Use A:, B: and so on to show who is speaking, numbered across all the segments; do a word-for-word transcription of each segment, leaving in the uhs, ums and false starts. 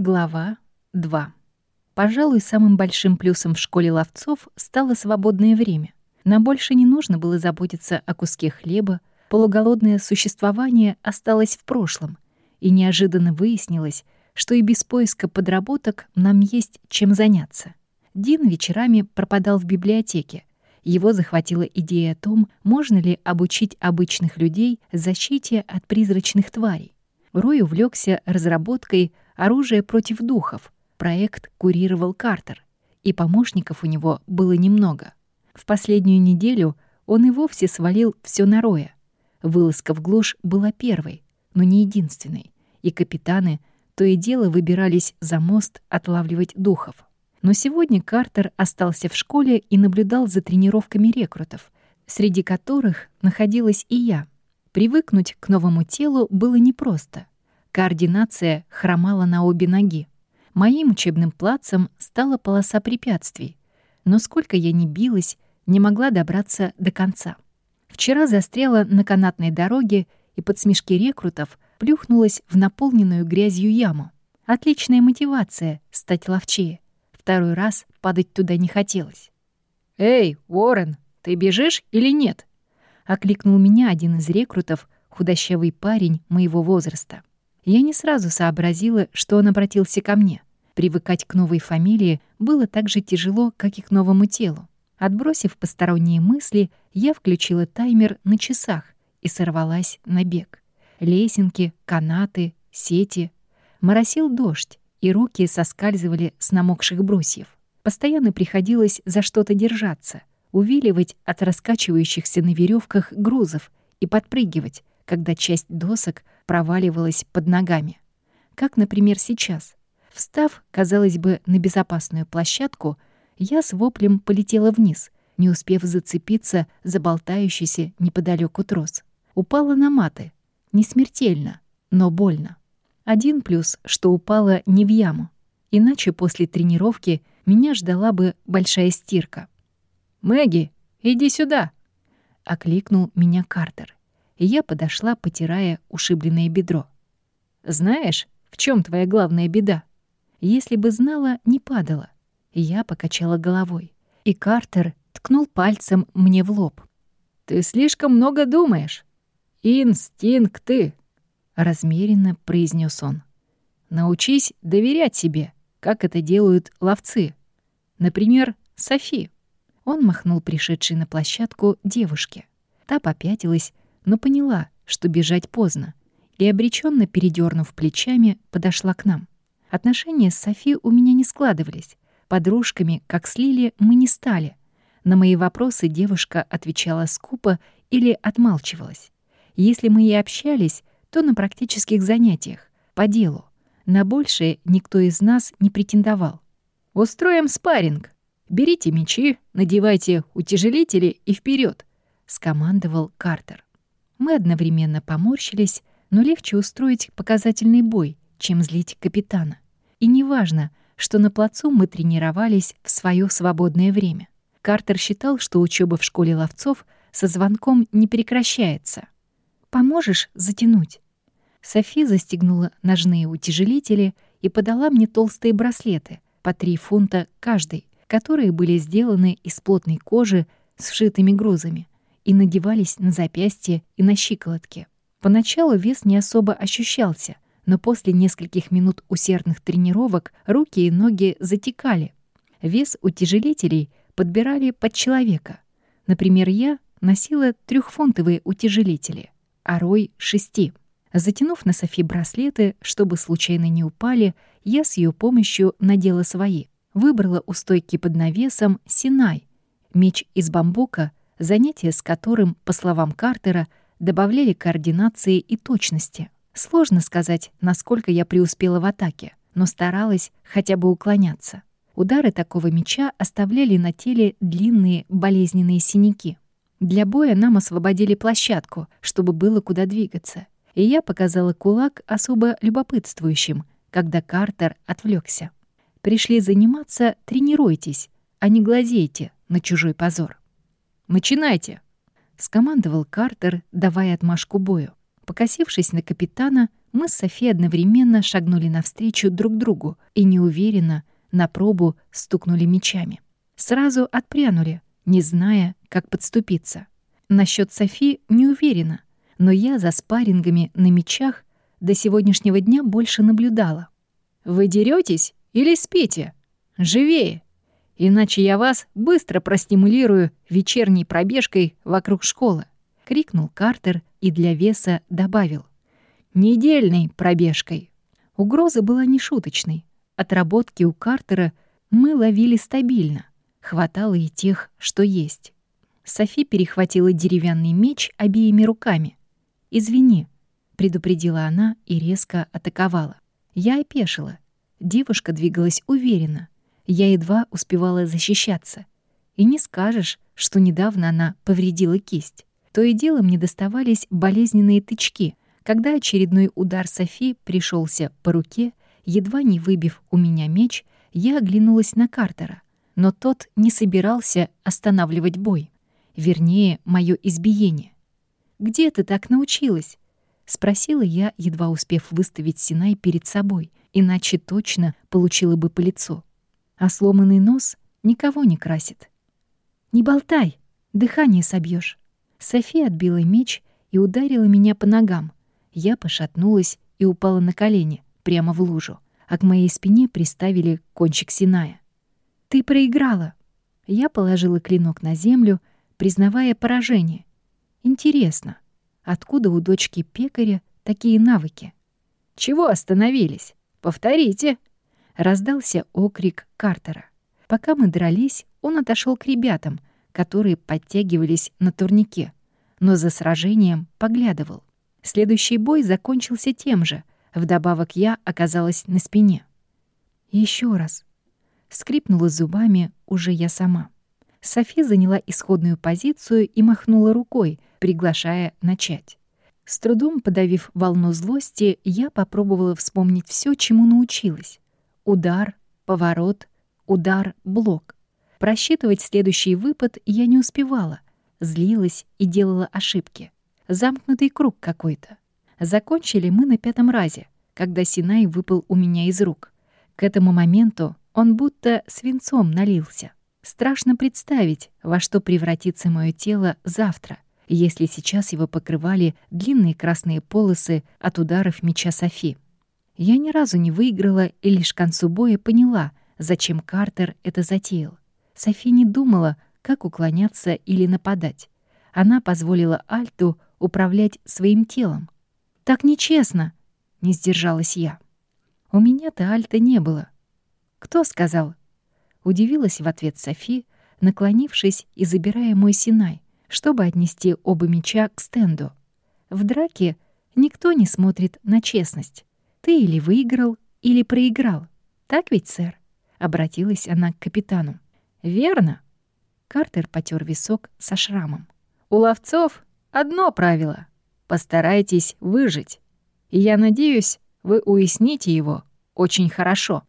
A: Глава два. Пожалуй, самым большим плюсом в школе ловцов стало свободное время. Нам больше не нужно было заботиться о куске хлеба, полуголодное существование осталось в прошлом, и неожиданно выяснилось, что и без поиска подработок нам есть чем заняться. Дин вечерами пропадал в библиотеке. Его захватила идея о том, можно ли обучить обычных людей защите от призрачных тварей. Рой увлекся разработкой оружия против духов. Проект курировал Картер, и помощников у него было немного. В последнюю неделю он и вовсе свалил все на Роя. Вылазка в глушь была первой, но не единственной, и капитаны то и дело выбирались за мост отлавливать духов. Но сегодня Картер остался в школе и наблюдал за тренировками рекрутов, среди которых находилась и я. Привыкнуть к новому телу было непросто. Координация хромала на обе ноги. Моим учебным плацем стала полоса препятствий, но сколько я ни билась, не могла добраться до конца. Вчера застряла на канатной дороге и под смешки рекрутов плюхнулась в наполненную грязью яму. Отличная мотивация — стать ловчее. Второй раз падать туда не хотелось. «Эй, Уоррен, ты бежишь или нет?» — окликнул меня один из рекрутов, худощавый парень моего возраста. Я не сразу сообразила, что он обратился ко мне. Привыкать к новой фамилии было так же тяжело, как и к новому телу. Отбросив посторонние мысли, я включила таймер на часах и сорвалась на бег. Лесенки, канаты, сети. Моросил дождь, и руки соскальзывали с намокших брусьев. Постоянно приходилось за что-то держаться, увиливать от раскачивающихся на веревках грузов и подпрыгивать, когда часть досок проваливалась под ногами. Как, например, сейчас. Встав, казалось бы, на безопасную площадку, я с воплем полетела вниз, не успев зацепиться за болтающийся неподалеку трос. Упала на маты. Не смертельно, но больно. Один плюс, что упала не в яму. Иначе после тренировки меня ждала бы большая стирка. «Мэгги, иди сюда!» — окликнул меня Картер. И я подошла, потирая ушибленное бедро. «Знаешь, в чем твоя главная беда?» Если бы знала, не падала. Я покачала головой, и Картер ткнул пальцем мне в лоб. «Ты слишком много думаешь. Инстинкты!» — размеренно произнес он. «Научись доверять себе, как это делают ловцы. Например, Софи». Он махнул пришедшей на площадку девушке. Та попятилась, но поняла, что бежать поздно, и, обреченно передернув плечами, подошла к нам. Отношения с Софи у меня не складывались. Подружками, как с Лили, мы не стали. На мои вопросы девушка отвечала скупо или отмалчивалась. Если мы и общались, то на практических занятиях, по делу. На большее никто из нас не претендовал. «Устроим спарринг. Берите мячи, надевайте утяжелители и вперед, скомандовал Картер. Мы одновременно поморщились, но легче устроить показательный бой, чем злить капитана. И неважно, что на плацу мы тренировались в свое свободное время. Картер считал, что учеба в школе ловцов со звонком не прекращается. «Поможешь затянуть?» Софи застегнула ножные утяжелители и подала мне толстые браслеты, по три фунта каждый, которые были сделаны из плотной кожи с вшитыми грузами и надевались на запястье и на щиколотки. Поначалу вес не особо ощущался, но после нескольких минут усердных тренировок руки и ноги затекали. Вес утяжелителей подбирали под человека. Например, я носила трехфунтовые утяжелители, а Рой — шести. Затянув на Софи браслеты, чтобы случайно не упали, я с ее помощью надела свои. Выбрала у стойки под навесом Синай, меч из бамбука, занятия с которым, по словам Картера, добавляли координации и точности. Сложно сказать, насколько я преуспела в атаке, но старалась хотя бы уклоняться. Удары такого меча оставляли на теле длинные болезненные синяки. Для боя нам освободили площадку, чтобы было куда двигаться. И я показала кулак особо любопытствующим, когда Картер отвлекся. Пришли заниматься, тренируйтесь, а не глазейте на чужой позор. «Начинайте!» — скомандовал Картер, давая отмашку бою. Покосившись на капитана, мы с Софи одновременно шагнули навстречу друг другу и неуверенно на пробу стукнули мечами. Сразу отпрянули, не зная, как подступиться. Насчет Софи не уверена, но я за спаррингами на мечах до сегодняшнего дня больше наблюдала. «Вы дерётесь или спите? Живее! Иначе я вас быстро простимулирую вечерней пробежкой вокруг школы!» — крикнул Картер и для веса добавил: «Недельной пробежкой». Угроза была нешуточной. Отработки у Картера мы ловили стабильно. Хватало и тех, что есть. Софи перехватила деревянный меч обеими руками. «Извини», — предупредила она и резко атаковала. Я опешила. Девушка двигалась уверенно. Я едва успевала защищаться. И не скажешь, что недавно она повредила кисть. То и дело мне доставались болезненные тычки, когда очередной удар Софи пришелся по руке, едва не выбив у меня меч, я оглянулась на Картера. Но тот не собирался останавливать бой. Вернее, моё избиение. «Где ты так научилась?» — спросила я, едва успев выставить Синай перед собой, иначе точно получила бы по лицу. А сломанный нос никого не красит. «Не болтай, дыхание собьёшь». София отбила меч и ударила меня по ногам. Я пошатнулась и упала на колени, прямо в лужу, а к моей спине приставили кончик Синая. «Ты проиграла». Я положила клинок на землю, признавая поражение. Интересно, откуда у дочки пекаря такие навыки? «Чего остановились? Повторите!» — раздался окрик Картера. Пока мы дрались, он отошел к ребятам, которые подтягивались на турнике, но за сражением поглядывал. Следующий бой закончился тем же. Вдобавок я оказалась на спине. Еще раз. Скрипнула зубами уже я сама. Софи заняла исходную позицию и махнула рукой, приглашая начать. С трудом подавив волну злости, я попробовала вспомнить все, чему научилась. Удар, поворот, удар, блок. Просчитывать следующий выпад я не успевала. Злилась и делала ошибки. Замкнутый круг какой-то. Закончили мы на пятом разе, когда Синай выпал у меня из рук. К этому моменту он будто свинцом налился. Страшно представить, во что превратится моё тело завтра, если сейчас его покрывали длинные красные полосы от ударов меча Софи. Я ни разу не выиграла и лишь к концу боя поняла, зачем Картер это затеял. Софи не думала, как уклоняться или нападать. Она позволила Альту управлять своим телом. «Так нечестно!» — не сдержалась я. «У меня-то Альта не было». «Кто сказал?» — удивилась в ответ Софи, наклонившись и забирая мой Синай, чтобы отнести оба меча к стенду. «В драке никто не смотрит на честность. Ты или выиграл, или проиграл. Так ведь, сэр?» — обратилась она к капитану. «Верно». Картер потер висок со шрамом. «У ловцов одно правило — постарайтесь выжить. И я надеюсь, вы уясните его очень хорошо».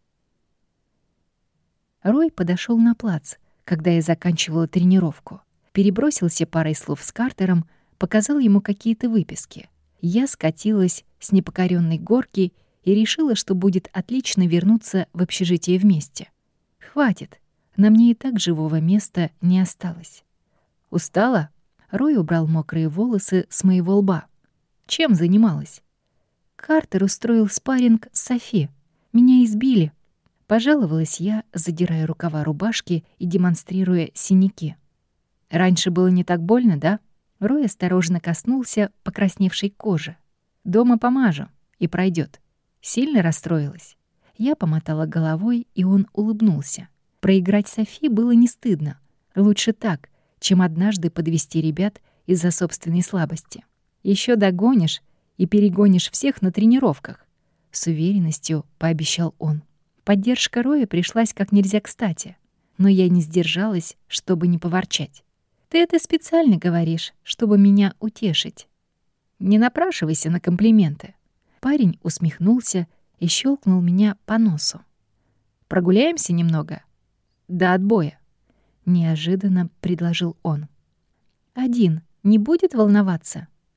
A: Рой подошел на плац, когда я заканчивала тренировку. Перебросился парой слов с Картером, показал ему какие-то выписки. Я скатилась с непокоренной горки и решила, что будет отлично вернуться в общежитие вместе. Хватит, на мне и так живого места не осталось. «Устала?» Рой убрал мокрые волосы с моего лба. «Чем занималась?» «Картер устроил спарринг с Софи. Меня избили». Пожаловалась я, задирая рукава рубашки и демонстрируя синяки. «Раньше было не так больно, да?» Рой осторожно коснулся покрасневшей кожи. «Дома помажу, и пройдет. Сильно расстроилась?» Я помотала головой, и он улыбнулся. Проиграть Софи было не стыдно. Лучше так, чем однажды подвести ребят из-за собственной слабости. Еще догонишь и перегонишь всех на тренировках», — с уверенностью пообещал он. Поддержка Роя пришлась как нельзя кстати, но я не сдержалась, чтобы не поворчать. «Ты это специально говоришь, чтобы меня утешить. Не напрашивайся на комплименты». Парень усмехнулся и щелкнул меня по носу. «Прогуляемся немного? До отбоя», — неожиданно предложил он. «Один не будет волноваться?»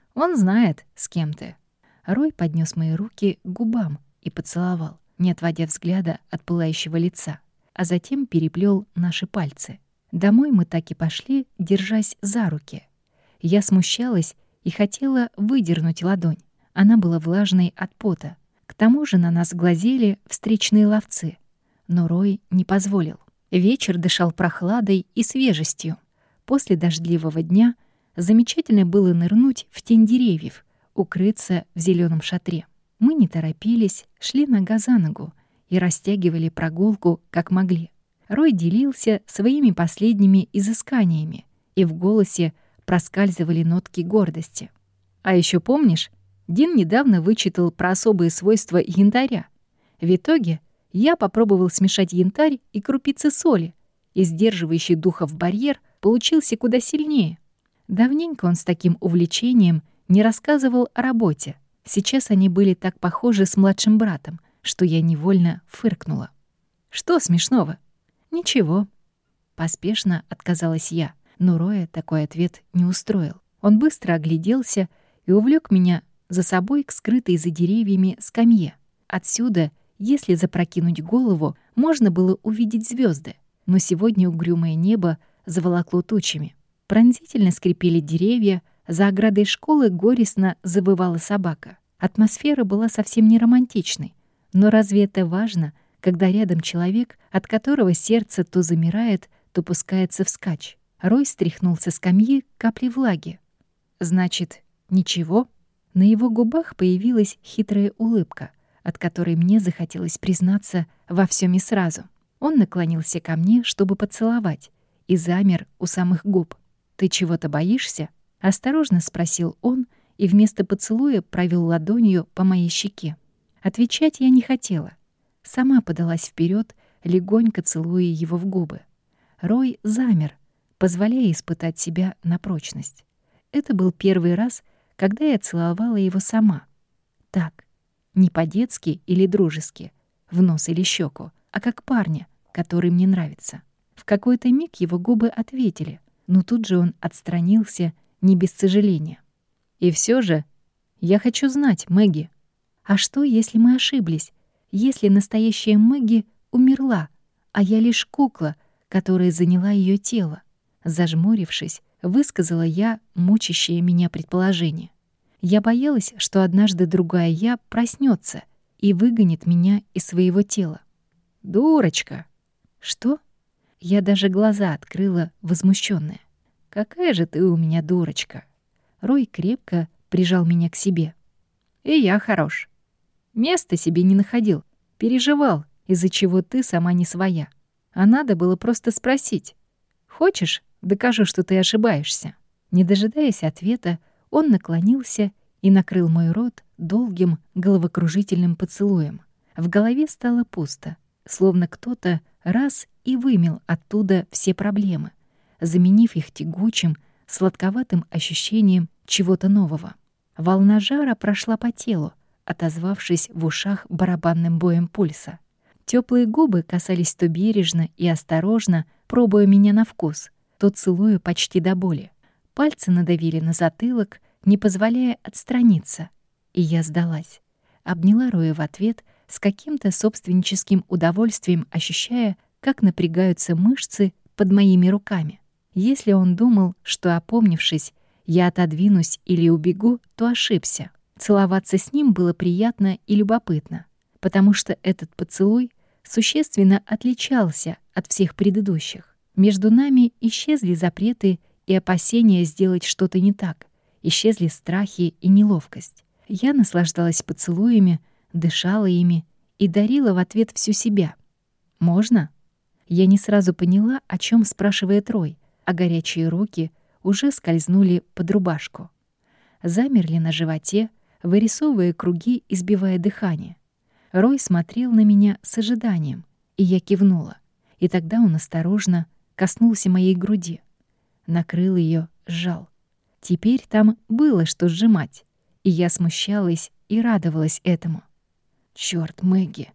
A: Он знает, с кем ты». Рой поднес мои руки к губам и поцеловал, не отводя взгляда от пылающего лица, а затем переплел наши пальцы. Домой мы так и пошли, держась за руки. Я смущалась и хотела выдернуть ладонь. Она была влажной от пота. К тому же на нас глазели встречные ловцы. Но Рой не позволил. Вечер дышал прохладой и свежестью. После дождливого дня замечательно было нырнуть в тень деревьев, укрыться в зеленом шатре. Мы не торопились, шли нога за ногу и растягивали прогулку, как могли. Рой делился своими последними изысканиями, и в голосе проскальзывали нотки гордости. «А еще помнишь, Дин недавно вычитал про особые свойства янтаря. В итоге я попробовал смешать янтарь и крупицы соли, и сдерживающий духов барьер получился куда сильнее. Давненько он с таким увлечением не рассказывал о работе. Сейчас они были так похожи с младшим братом, что я невольно фыркнула. Что смешного? Ничего. Поспешно отказалась я, но Роя такой ответ не устроил. Он быстро огляделся и увлек меня за собой к скрытой за деревьями скамье. Отсюда, если запрокинуть голову, можно было увидеть звезды, но сегодня угрюмое небо заволокло тучами. Пронзительно скрипели деревья, за оградой школы горестно завывала собака. Атмосфера была совсем не романтичной, но разве это важно, когда рядом человек, от которого сердце то замирает, то пускается вскачь? Рой стряхнул со скамьи капли влаги. «Значит, ничего?» На его губах появилась хитрая улыбка, от которой мне захотелось признаться во всем и сразу. Он наклонился ко мне, чтобы поцеловать, и замер у самых губ. «Ты чего-то боишься?» — осторожно спросил он, и вместо поцелуя провел ладонью по моей щеке. Отвечать я не хотела. Сама подалась вперед, легонько целуя его в губы. Рой замер, позволяя испытать себя на прочность. Это был первый раз, когда я целовала его сама. Так, не по-детски или дружески, в нос или щеку, а как парня, который мне нравится. В какой-то миг его губы ответили, но тут же он отстранился, не без сожаления. «И все же я хочу знать, Мэгги, а что, если мы ошиблись? Если настоящая Мэгги умерла, а я лишь кукла, которая заняла ее тело?» Зажмурившись, высказала я мучащее меня предположение. Я боялась, что однажды другая я проснется и выгонит меня из своего тела. «Дурочка!» «Что?» Я даже глаза открыла, возмущенная. «Какая же ты у меня дурочка!» Рой крепко прижал меня к себе. «И я хорош. Места себе не находил, переживал, из-за чего ты сама не своя. А надо было просто спросить. Хочешь, докажу, что ты ошибаешься?» Не дожидаясь ответа, он наклонился и накрыл мой рот долгим головокружительным поцелуем. В голове стало пусто, словно кто-то раз и вымел оттуда все проблемы, заменив их тягучим, сладковатым ощущением чего-то нового. Волна жара прошла по телу, отозвавшись в ушах барабанным боем пульса. Теплые губы касались то бережно и осторожно, пробуя меня на вкус, то целуя почти до боли. Пальцы надавили на затылок, не позволяя отстраниться, и я сдалась. Обняла Роя в ответ, с каким-то собственническим удовольствием ощущая, как напрягаются мышцы под моими руками. Если он думал, что, опомнившись, я отодвинусь или убегу, то ошибся. Целоваться с ним было приятно и любопытно, потому что этот поцелуй существенно отличался от всех предыдущих. Между нами исчезли запреты и опасения сделать что-то не так, исчезли страхи и неловкость. Я наслаждалась поцелуями, дышала ими и дарила в ответ всю себя. «Можно?» Я не сразу поняла, о чем спрашивает Рой, а горячие руки уже скользнули под рубашку. Замерли на животе, вырисовывая круги и сбивая дыхание. Рой смотрел на меня с ожиданием, и я кивнула. И тогда он осторожно коснулся моей груди. Накрыл ее, сжал. Теперь там было что сжимать, и я смущалась и радовалась этому. «Чёрт, Мэгги!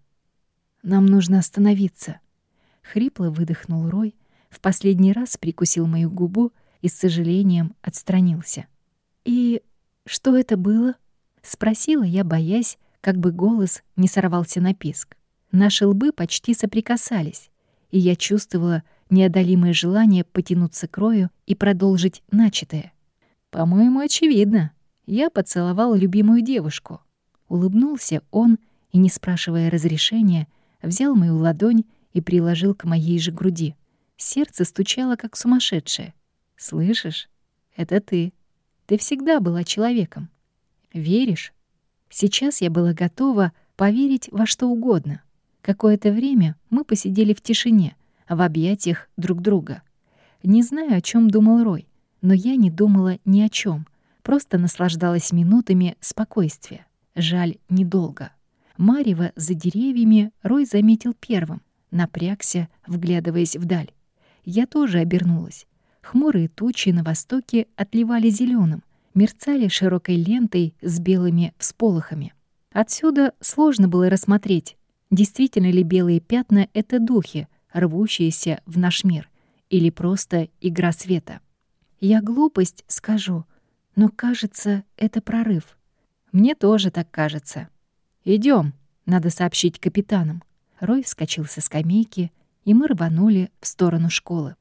A: Нам нужно остановиться!» Хрипло выдохнул Рой, в последний раз прикусил мою губу и с сожалением отстранился. «И «Что это было?» — спросила я, боясь, как бы голос не сорвался на писк. Наши лбы почти соприкасались, и я чувствовала неодолимое желание потянуться к Рою и продолжить начатое. «По-моему, очевидно. Я поцеловал любимую девушку». Улыбнулся он и, не спрашивая разрешения, взял мою ладонь и приложил к моей же груди. Сердце стучало, как сумасшедшее. «Слышишь? Это ты. Ты всегда была человеком. Веришь?» Сейчас я была готова поверить во что угодно. Какое-то время мы посидели в тишине, в объятиях друг друга. Не знаю, о чем думал Рой, но я не думала ни о чем, просто наслаждалась минутами спокойствия. Жаль, недолго. Марево за деревьями Рой заметил первым, напрягся, вглядываясь вдаль. Я тоже обернулась. Хмурые тучи на востоке отливали зеленым, мерцали широкой лентой с белыми всполохами. Отсюда сложно было рассмотреть, действительно ли белые пятна — это духи, рвущиеся в наш мир, или просто игра света. Я глупость скажу, но, кажется, это прорыв. Мне тоже так кажется. Идем, надо сообщить капитанам. Рой вскочил со скамейки, и мы рванули в сторону школы.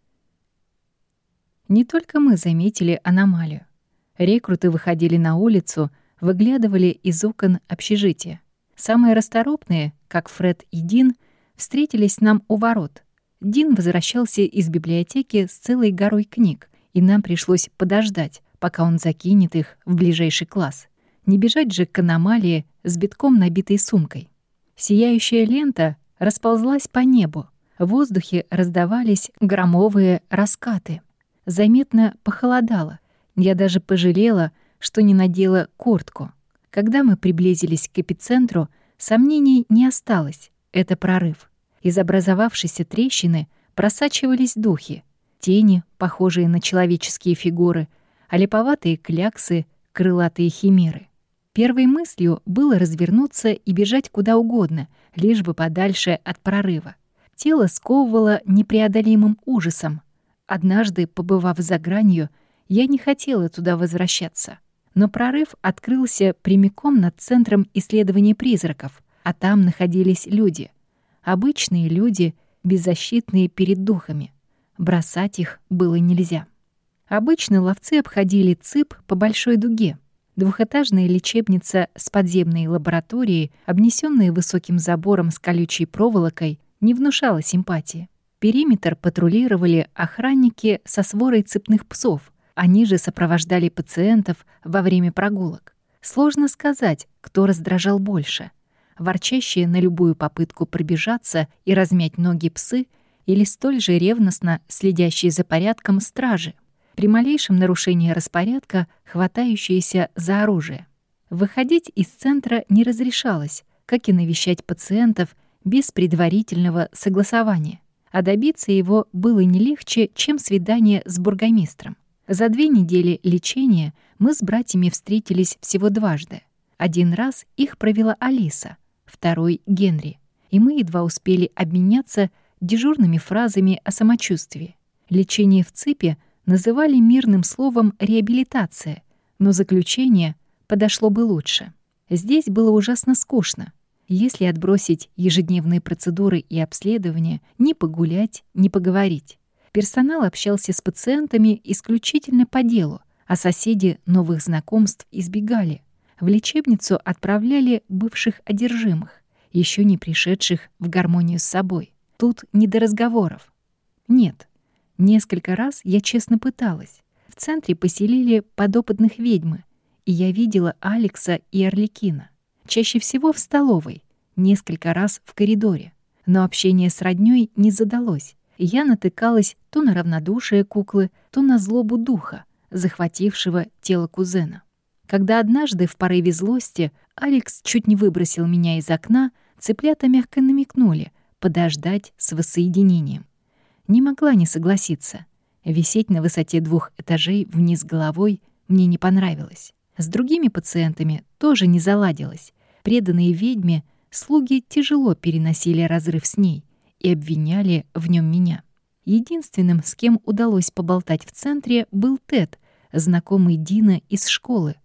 A: Не только мы заметили аномалию. Рекруты выходили на улицу, выглядывали из окон общежития. Самые расторопные, как Фред и Дин, встретились нам у ворот. Дин возвращался из библиотеки с целой горой книг, и нам пришлось подождать, пока он закинет их в ближайший класс. Не бежать же к аномалии с битком набитой сумкой. Сияющая лента расползлась по небу. В воздухе раздавались громовые раскаты. Заметно похолодало. Я даже пожалела, что не надела куртку. Когда мы приблизились к эпицентру, сомнений не осталось. Это прорыв. Из образовавшейся трещины просачивались духи. Тени, похожие на человеческие фигуры, а липоватые кляксы, крылатые химеры. Первой мыслью было развернуться и бежать куда угодно, лишь бы подальше от прорыва. Тело сковывало непреодолимым ужасом. Однажды, побывав за гранью, я не хотела туда возвращаться. Но прорыв открылся прямиком над центром исследования призраков, а там находились люди. Обычные люди, беззащитные перед духами. Бросать их было нельзя. Обычно ловцы обходили ЦИП по большой дуге. Двухэтажная лечебница с подземной лабораторией, обнесённая высоким забором с колючей проволокой, не внушала симпатии. Периметр патрулировали охранники со сворой цепных псов. Они же сопровождали пациентов во время прогулок. Сложно сказать, кто раздражал больше. Ворчащие на любую попытку пробежаться и размять ноги псы или столь же ревностно следящие за порядком стражи. При малейшем нарушении распорядка хватающиеся за оружие. Выходить из центра не разрешалось, как и навещать пациентов без предварительного согласования. А добиться его было не легче, чем свидание с бургомистром. За две недели лечения мы с братьями встретились всего дважды. Один раз их провела Алиса, второй — Генри, и мы едва успели обменяться дежурными фразами о самочувствии. Лечение в ЦИПе называли мирным словом «реабилитация», но заключение подошло бы лучше. Здесь было ужасно скучно. Если отбросить ежедневные процедуры и обследования, ни погулять, ни поговорить. Персонал общался с пациентами исключительно по делу, а соседи новых знакомств избегали. В лечебницу отправляли бывших одержимых, еще не пришедших в гармонию с собой. Тут не до разговоров. Нет. Несколько раз я честно пыталась. В центре поселили подопытных ведьмы, и я видела Алекса и Арлекина. Чаще всего в столовой, несколько раз в коридоре. Но общение с роднёй не задалось. Я натыкалась то на равнодушие куклы, то на злобу духа, захватившего тело кузена. Когда однажды в порыве злости Алекс чуть не выбросил меня из окна, цыплята мягко намекнули подождать с воссоединением. Не могла не согласиться. Висеть на высоте двух этажей вниз головой мне не понравилось. С другими пациентами тоже не заладилось. Преданные ведьме слуги тяжело переносили разрыв с ней и обвиняли в нем меня. Единственным, с кем удалось поболтать в центре, был Тед, знакомый Дина из школы.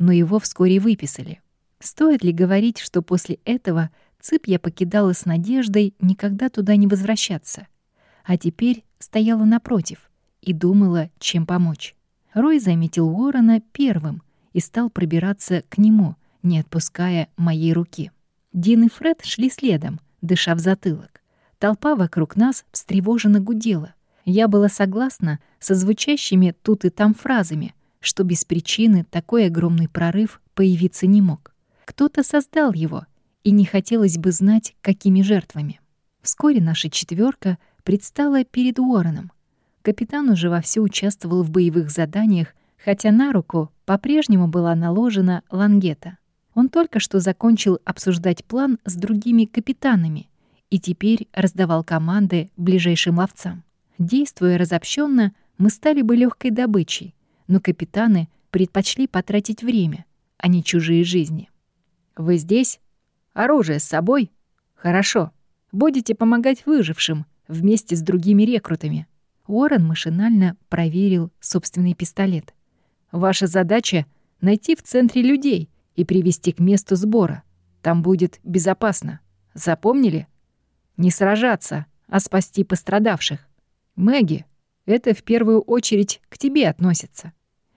A: но его вскоре выписали. Стоит ли говорить, что после этого ЦИП я покидала с надеждой никогда туда не возвращаться, а теперь стояла напротив и думала, чем помочь. Рой заметил Уоррена первым и стал пробираться к нему, не отпуская моей руки. Дин и Фред шли следом, дыша в затылок. Толпа вокруг нас встревоженно гудела. Я была согласна со звучащими тут и там фразами, что без причины такой огромный прорыв появиться не мог. Кто-то создал его, и не хотелось бы знать, какими жертвами. Вскоре наша четверка предстала перед Уорреном. Капитан уже вовсю участвовал в боевых заданиях, хотя на руку по-прежнему была наложена лангета. Он только что закончил обсуждать план с другими капитанами и теперь раздавал команды ближайшим ловцам. Действуя разобщенно, мы стали бы легкой добычей, но капитаны предпочли потратить время, а не чужие жизни. «Вы здесь? Оружие с собой? Хорошо. Будете помогать выжившим вместе с другими рекрутами». Уоррен машинально проверил собственный пистолет. «Ваша задача — найти в центре людей и привести к месту сбора. Там будет безопасно. Запомнили? Не сражаться, а спасти пострадавших. Мэгги, это в первую очередь к тебе относится».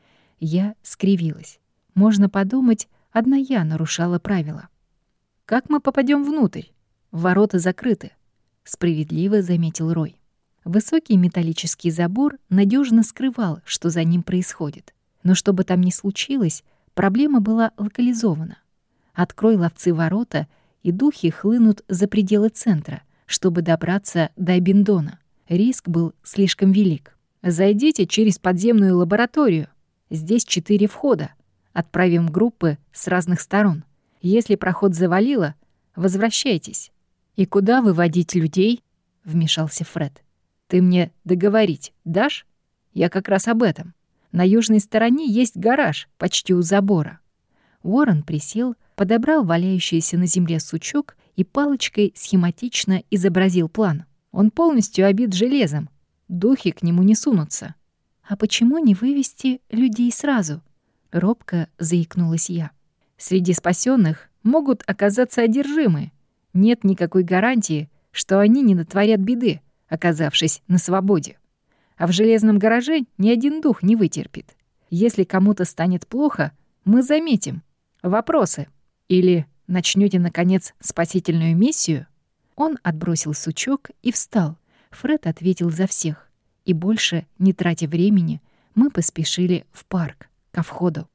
A: Я скривилась. Можно подумать, одна я нарушала правила. «Как мы попадем внутрь? Ворота закрыты», — справедливо заметил Рой. Высокий металлический забор надежно скрывал, что за ним происходит. Но что бы там ни случилось, проблема была локализована. Открой ловцы ворота, и духи хлынут за пределы центра, чтобы добраться до Абиндона. Риск был слишком велик. «Зайдите через подземную лабораторию. Здесь четыре входа. Отправим группы с разных сторон. Если проход завалило, возвращайтесь». «И куда выводить людей?» — вмешался Фред. «Ты мне договорить дашь? Я как раз об этом. На южной стороне есть гараж, почти у забора». Уоррен присел, подобрал валяющийся на земле сучок и палочкой схематично изобразил план. Он полностью обит железом. Духи к нему не сунутся. «А почему не вывести людей сразу?» — робко заикнулась я. «Среди спасенных могут оказаться одержимые. Нет никакой гарантии, что они не натворят беды, оказавшись на свободе. А в железном гараже ни один дух не вытерпит. Если кому-то станет плохо, мы заметим. Вопросы? Или начнете наконец, спасительную миссию?» Он отбросил сучок и встал. Фред ответил за всех. И больше, не тратя времени, мы поспешили в парк, ко входу.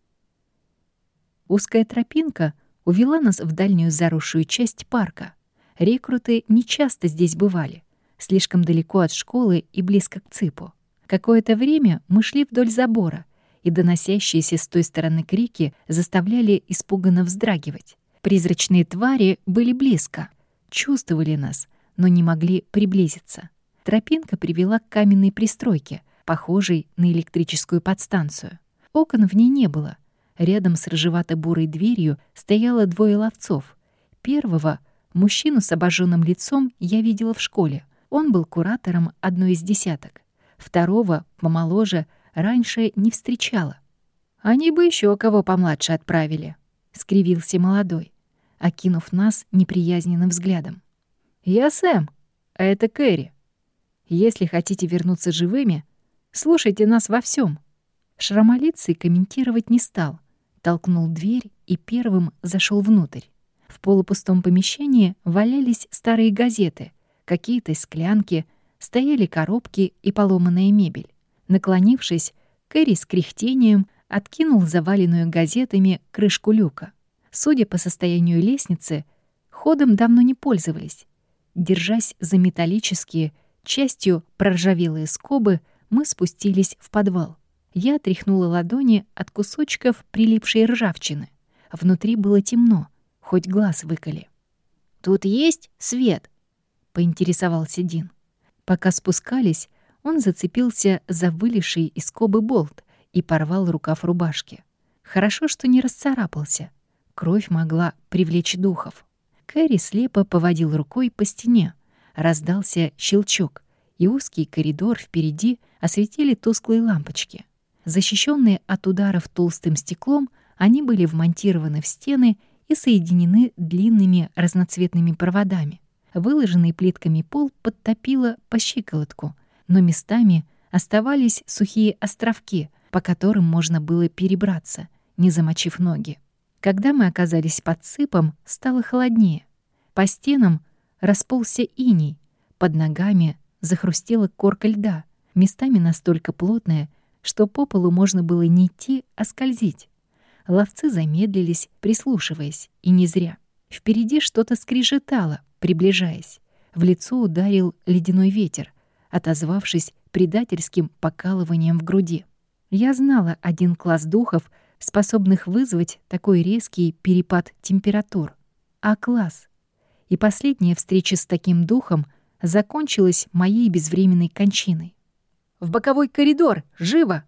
A: Узкая тропинка увела нас в дальнюю заросшую часть парка. Рекруты нечасто здесь бывали, слишком далеко от школы и близко к ЦИПу. Какое-то время мы шли вдоль забора, и доносящиеся с той стороны крики заставляли испуганно вздрагивать. Призрачные твари были близко, чувствовали нас, но не могли приблизиться. Тропинка привела к каменной пристройке, похожей на электрическую подстанцию. Окон в ней не было. Рядом с рыжевато-бурой дверью стояло двое ловцов. Первого, мужчину с обожженным лицом, я видела в школе. Он был куратором одной из десяток. Второго, помоложе, раньше не встречала. «Они бы еще кого помладше отправили», — скривился молодой, окинув нас неприязненным взглядом. «Я Сэм, а это Кэрри. Если хотите вернуться живыми, слушайте нас во всем. Шрамолицый комментировать не стал, толкнул дверь и первым зашел внутрь. В полупустом помещении валялись старые газеты, какие-то склянки, стояли коробки и поломанная мебель. Наклонившись, Кэрри с кряхтением откинул заваленную газетами крышку люка. Судя по состоянию лестницы, ходом давно не пользовались. Держась за металлические, частью проржавелые скобы, мы спустились в подвал. Я отряхнула ладони от кусочков прилипшей ржавчины. Внутри было темно, хоть глаз выколи. «Тут есть свет?» — поинтересовался Дин. Пока спускались, он зацепился за вылезший из скобы болт и порвал рукав рубашки. Хорошо, что не расцарапался. Кровь могла привлечь духов. Кэрри слепо поводил рукой по стене. Раздался щелчок, и узкий коридор впереди осветили тусклые лампочки. Защищенные от ударов толстым стеклом, Они были вмонтированы в стены и соединены длинными разноцветными проводами. Выложенный плитками пол подтопило по щиколотку, но местами оставались сухие островки, по которым можно было перебраться, не замочив ноги. Когда мы оказались под сыпом, стало холоднее. По стенам расползся иней, под ногами захрустела корка льда, местами настолько плотная, что по полу можно было не идти, а скользить. Ловцы замедлились, прислушиваясь, и не зря. Впереди что-то скрежетало, приближаясь. В лицо ударил ледяной ветер, отозвавшись предательским покалыванием в груди. Я знала один класс духов, способных вызвать такой резкий перепад температур. А-класс. И последняя встреча с таким духом закончилась моей безвременной кончиной. «В боковой коридор! Живо!»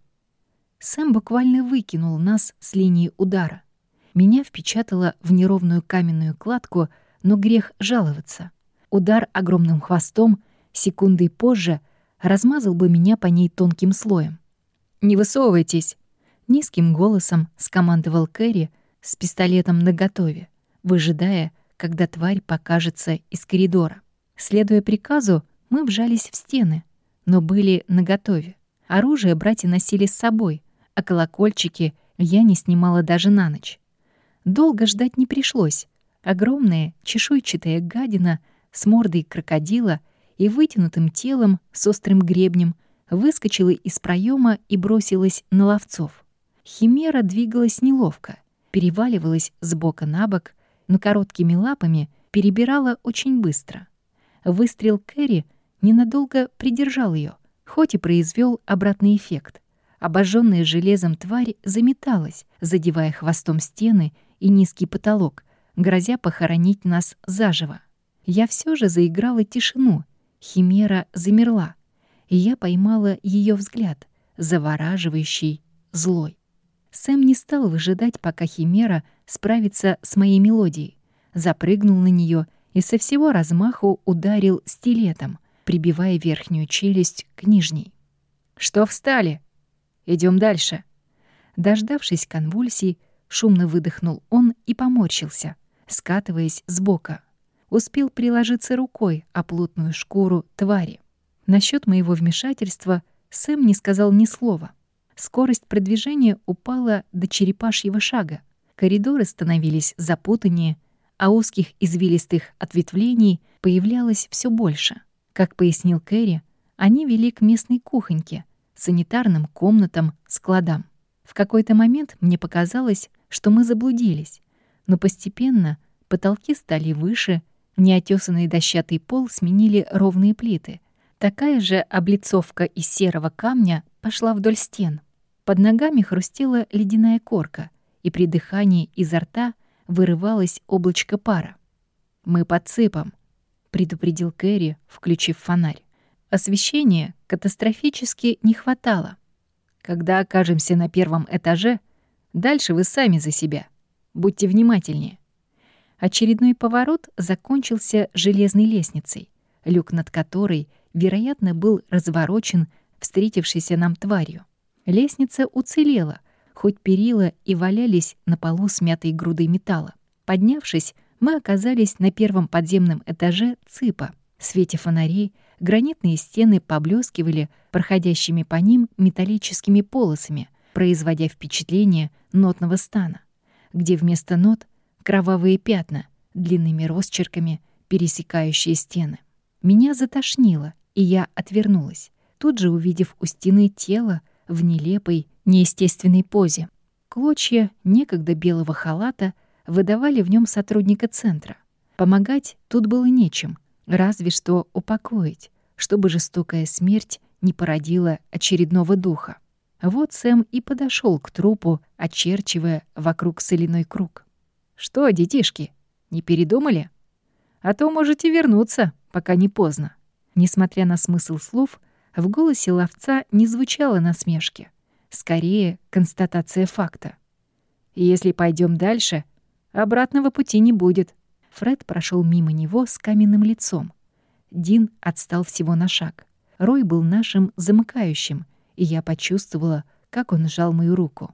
A: Сэм буквально выкинул нас с линии удара. Меня впечатало в неровную каменную кладку, но грех жаловаться. Удар огромным хвостом секундой позже размазал бы меня по ней тонким слоем. «Не высовывайтесь!» — низким голосом скомандовал Кэрри с пистолетом наготове, выжидая, когда тварь покажется из коридора. Следуя приказу, мы вжались в стены, но были наготове. Оружие братья носили с собой, а колокольчики я не снимала даже на ночь. Долго ждать не пришлось. Огромная чешуйчатая гадина с мордой крокодила и вытянутым телом с острым гребнем выскочила из проема и бросилась на ловцов. Химера двигалась неловко, переваливалась с бока на бок, но короткими лапами перебирала очень быстро. Выстрел Кэрри ненадолго придержал ее, хоть и произвел обратный эффект. Обожженная железом тварь заметалась, задевая хвостом стены и низкий потолок, грозя похоронить нас заживо. Я все же заиграла тишину. Химера замерла, и я поймала ее взгляд, завораживающий, злой. Сэм не стал выжидать, пока Химера справится с моей мелодией. Запрыгнул на нее и со всего размаху ударил стилетом, прибивая верхнюю челюсть к нижней. «Что встали? Идем дальше». Дождавшись конвульсий, шумно выдохнул он и поморщился, скатываясь с бока. Успел приложиться рукой о плотную шкуру твари. Насчет моего вмешательства Сэм не сказал ни слова. Скорость продвижения упала до черепашьего шага. Коридоры становились запутаннее, а узких извилистых ответвлений появлялось все больше. Как пояснил Кэрри, они вели к местной кухоньке, санитарным комнатам, складам. В какой-то момент мне показалось, что мы заблудились, но постепенно потолки стали выше, неотесанный дощатый пол сменили ровные плиты. Такая же облицовка из серого камня пошла вдоль стен. Под ногами хрустела ледяная корка, и при дыхании изо рта вырывалось облачко пара. «Мы подсыпом», — предупредил Кэрри, включив фонарь. Освещения катастрофически не хватало. «Когда окажемся на первом этаже, дальше вы сами за себя. Будьте внимательнее». Очередной поворот закончился железной лестницей, люк над которой, вероятно, был разворочен встретившейся нам тварью. Лестница уцелела, хоть перила и валялись на полу смятой грудой металла. Поднявшись, мы оказались на первом подземном этаже ЦИПа. В свете фонарей гранитные стены поблескивали проходящими по ним металлическими полосами, производя впечатление нотного стана, где вместо нот кровавые пятна, длинными росчерками пересекающие стены. Меня затошнило, и я отвернулась, тут же увидев у стены тело в нелепой, неестественной позе. Клочья некогда белого халата выдавали в нем сотрудника центра. Помогать тут было нечем, разве что упокоить, чтобы жестокая смерть не породила очередного духа. Вот Сэм и подошел к трупу, очерчивая вокруг соляной круг. «Что, детишки, не передумали? А то можете вернуться, пока не поздно». Несмотря на смысл слов, в голосе ловца не звучало насмешки. Скорее, констатация факта. «Если пойдем дальше, обратного пути не будет». Фред прошел мимо него с каменным лицом. Дин отстал всего на шаг. Рой был нашим замыкающим, и я почувствовала, как он сжал мою руку.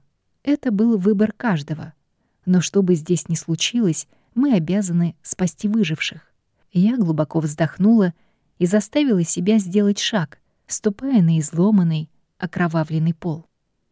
A: Это был выбор каждого. Но что бы здесь ни случилось, мы обязаны спасти выживших. Я глубоко вздохнула и заставила себя сделать шаг, ступая на изломанный, окровавленный пол.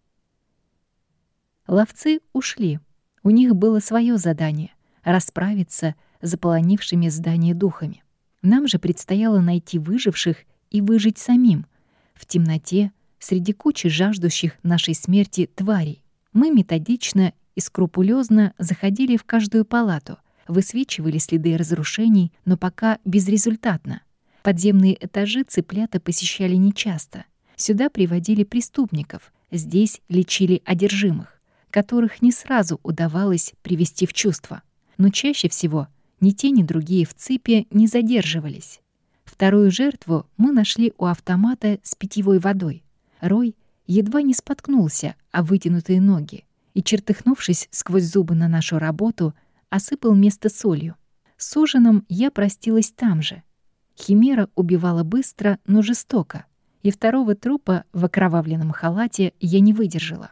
A: Ловцы ушли. У них было свое задание — расправиться с заполонившими здание духами. Нам же предстояло найти выживших и выжить самим, в темноте, среди кучи жаждущих нашей смерти тварей. Мы методично и скрупулезно заходили в каждую палату, высвечивали следы разрушений, но пока безрезультатно. Подземные этажи цыплята посещали нечасто. Сюда приводили преступников, здесь лечили одержимых, которых не сразу удавалось привести в чувство. Но чаще всего ни те, ни другие в цепи не задерживались. Вторую жертву мы нашли у автомата с питьевой водой. Рой едва не споткнулся о вытянутые ноги и, чертыхнувшись сквозь зубы на нашу работу, осыпал место солью. С ужином я простилась там же. Химера убивала быстро, но жестоко, и второго трупа в окровавленном халате я не выдержала.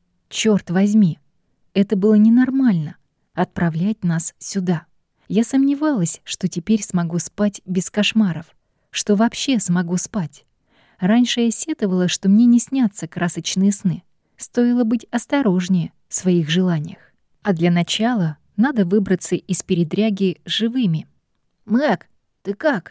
A: Чёрт возьми, это было ненормально — отправлять нас сюда. Я сомневалась, что теперь смогу спать без кошмаров, что вообще смогу спать. Раньше я сетовала, что мне не снятся красочные сны. Стоило быть осторожнее в своих желаниях. А для начала надо выбраться из передряги живыми. «Мэг, ты как?»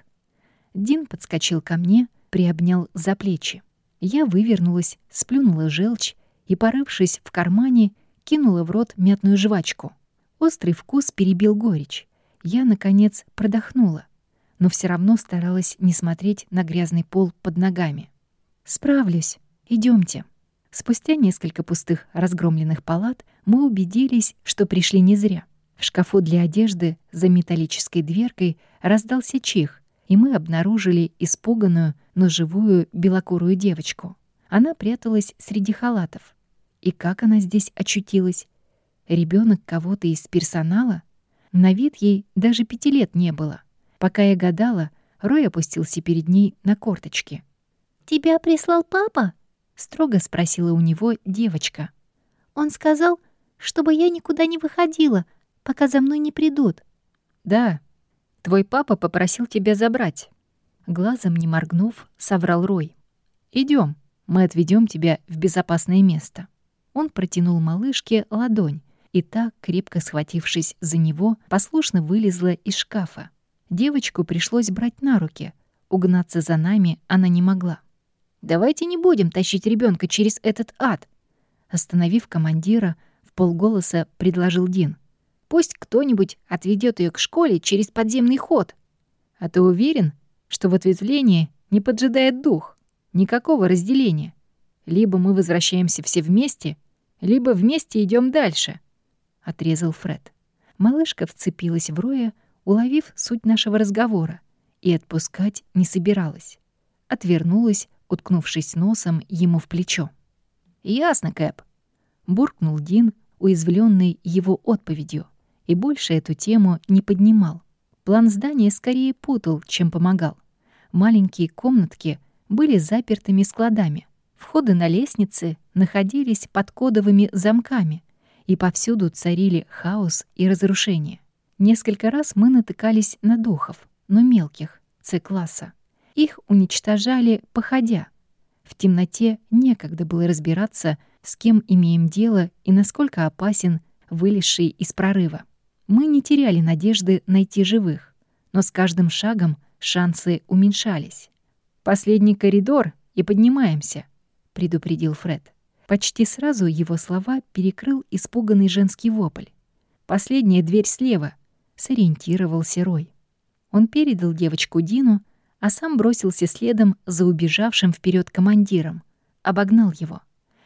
A: Дин подскочил ко мне, приобнял за плечи. Я вывернулась, сплюнула желчь и, порывшись в кармане, кинула в рот мятную жвачку. Острый вкус перебил горечь. Я, наконец, продохнула, но все равно старалась не смотреть на грязный пол под ногами. «Справлюсь. Идемте». Спустя несколько пустых разгромленных палат мы убедились, что пришли не зря. В шкафу для одежды за металлической дверкой раздался чих, и мы обнаружили испуганную, но живую белокурую девочку. Она пряталась среди халатов. И как она здесь очутилась? Ребенок кого-то из персонала? На вид ей даже пяти лет не было. Пока я гадала, Рой опустился перед ней на корточки. «Тебя прислал папа?» — строго спросила у него девочка. «Он сказал, чтобы я никуда не выходила, пока за мной не придут». «Да, твой папа попросил тебя забрать». Глазом не моргнув, соврал Рой. «Идём, мы отведём тебя в безопасное место». Он протянул малышке ладонь, и та, крепко схватившись за него, послушно вылезла из шкафа. Девочку пришлось брать на руки. Угнаться за нами она не могла. «Давайте не будем тащить ребенка через этот ад!» Остановив командира, вполголоса предложил Дин. «Пусть кто-нибудь отведет ее к школе через подземный ход. А ты уверен, что в ответвлении не поджидает дух? Никакого разделения. Либо мы возвращаемся все вместе, либо вместе идем дальше», — отрезал Фред. Малышка вцепилась в Роя, уловив суть нашего разговора, и отпускать не собиралась. Отвернулась, уткнувшись носом ему в плечо. «Ясно, Кэп», — буркнул Дин, уязвленный его отповедью, и больше эту тему не поднимал. План здания скорее путал, чем помогал. Маленькие комнатки были запертыми складами. Входы на лестницы находились под кодовыми замками, и повсюду царили хаос и разрушение. Несколько раз мы натыкались на духов, но мелких, С-класса. Их уничтожали походя. В темноте некогда было разбираться, с кем имеем дело и насколько опасен вылезший из прорыва. Мы не теряли надежды найти живых, но с каждым шагом шансы уменьшались. «Последний коридор и поднимаемся», — предупредил Фред. Почти сразу его слова перекрыл испуганный женский вопль. «Последняя дверь слева», — сориентировался Рой. Он передал девочку Дину, а сам бросился следом за убежавшим вперед командиром, обогнал его.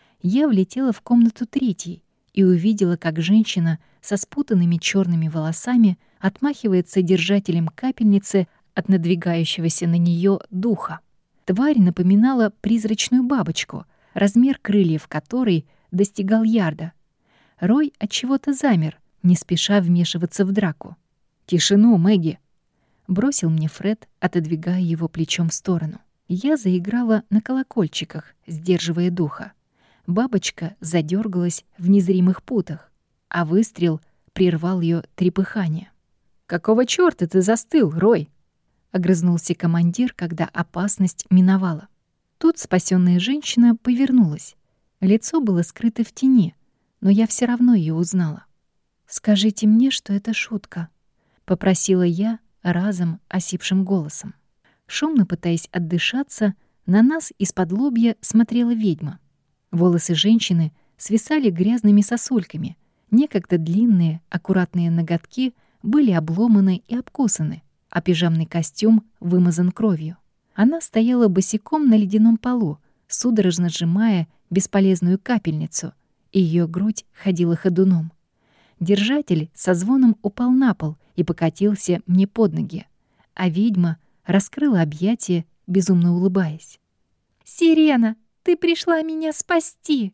A: Я влетела в комнату третьей и увидела, как женщина со спутанными черными волосами отмахивается держателем капельницы от надвигающегося на нее духа. Тварь напоминала призрачную бабочку, размер крыльев которой достигал ярда. Рой отчего-то замер, не спеша вмешиваться в драку. «Тишину, Мэгги!» — бросил мне Фред, отодвигая его плечом в сторону. Я заиграла на колокольчиках, сдерживая духа. Бабочка задергалась в незримых путах, а выстрел прервал ее трепыхание. «Какого чёрта ты застыл, Рой?» — огрызнулся командир, когда опасность миновала. Тут спасённая женщина повернулась. Лицо было скрыто в тени, но я всё равно её узнала. «Скажите мне, что это шутка», — попросила я разом осипшим голосом. Шумно пытаясь отдышаться, на нас из-под лобья смотрела ведьма. Волосы женщины свисали грязными сосульками. Некогда длинные, аккуратные ноготки были обломаны и обкусаны, а пижамный костюм вымазан кровью. Она стояла босиком на ледяном полу, судорожно сжимая бесполезную капельницу, и её грудь ходила ходуном. Держатель со звоном упал на пол и покатился мне под ноги, а ведьма раскрыла объятия, безумно улыбаясь. «Сирена, ты пришла меня спасти!»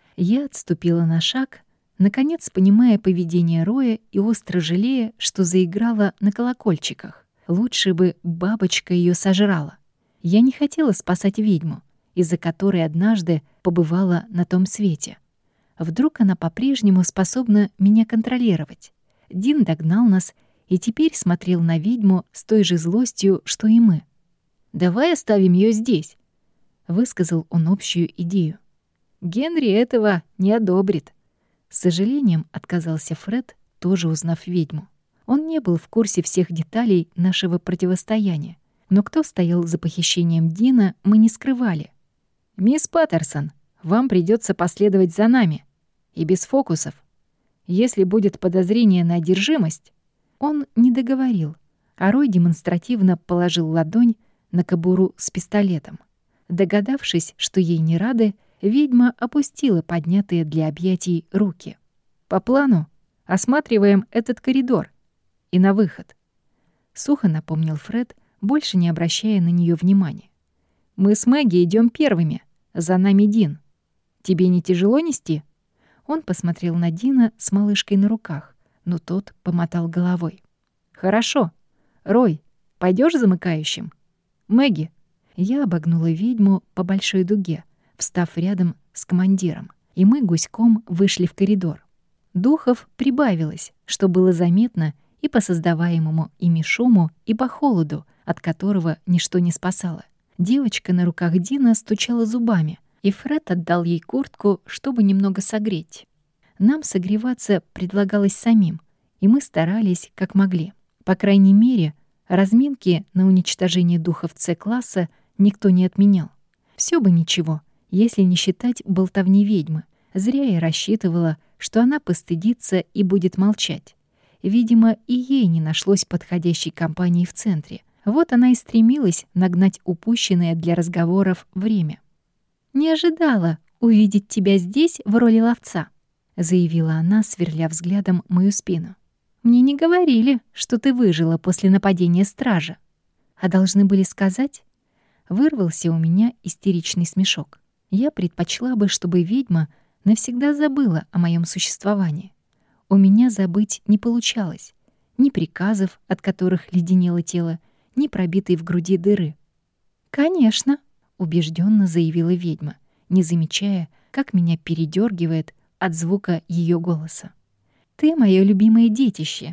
A: Я отступила на шаг, наконец понимая поведение Роя и остро жалея, что заиграла на колокольчиках. Лучше бы бабочка её сожрала. Я не хотела спасать ведьму, из-за которой однажды побывала на том свете. Вдруг она по-прежнему способна меня контролировать. Дин догнал нас и теперь смотрел на ведьму с той же злостью, что и мы. «Давай оставим её здесь», — высказал он общую идею. «Генри этого не одобрит». С сожалением отказался Фред, тоже узнав ведьму. Он не был в курсе всех деталей нашего противостояния, но кто стоял за похищением Дина, мы не скрывали. «Мисс Паттерсон, вам придётся последовать за нами. И без фокусов. Если будет подозрение на одержимость...» Он не договорил, а Рой демонстративно положил ладонь на кобуру с пистолетом. Догадавшись, что ей не рады, ведьма опустила поднятые для объятий руки. «По плану осматриваем этот коридор и на выход», — сухо напомнил Фред, больше не обращая на неё внимания. «Мы с Мэгги идём первыми, за нами Дин. Тебе не тяжело нести?» Он посмотрел на Дина с малышкой на руках, но тот помотал головой. «Хорошо. Рой, пойдёшь замыкающим? Мэгги». Я обогнула ведьму по большой дуге, встав рядом с командиром, и мы гуськом вышли в коридор. Духов прибавилось, что было заметно и по создаваемому ими шуму, и по холоду, от которого ничто не спасало. Девочка на руках Дина стучала зубами, и Фред отдал ей куртку, чтобы немного согреть. Нам согреваться предлагалось самим, и мы старались, как могли. По крайней мере, разминки на уничтожение духов С-класса никто не отменял. Всё бы ничего, если не считать болтовни ведьмы. Зря я рассчитывала, что она постыдится и будет молчать. Видимо, и ей не нашлось подходящей компании в центре. Вот она и стремилась нагнать упущенное для разговоров время. «Не ожидала увидеть тебя здесь в роли ловца», — заявила она, сверля взглядом мою спину. «Мне не говорили, что ты выжила после нападения стража. А должны были сказать?» Вырвался у меня истеричный смешок. Я предпочла бы, чтобы ведьма навсегда забыла о моем существовании. У меня забыть не получалось. Ни приказов, от которых леденело тело, ни пробитой в груди дыры. «Конечно», — убежденно заявила ведьма, не замечая, как меня передергивает от звука ее голоса. «Ты моё любимое детище.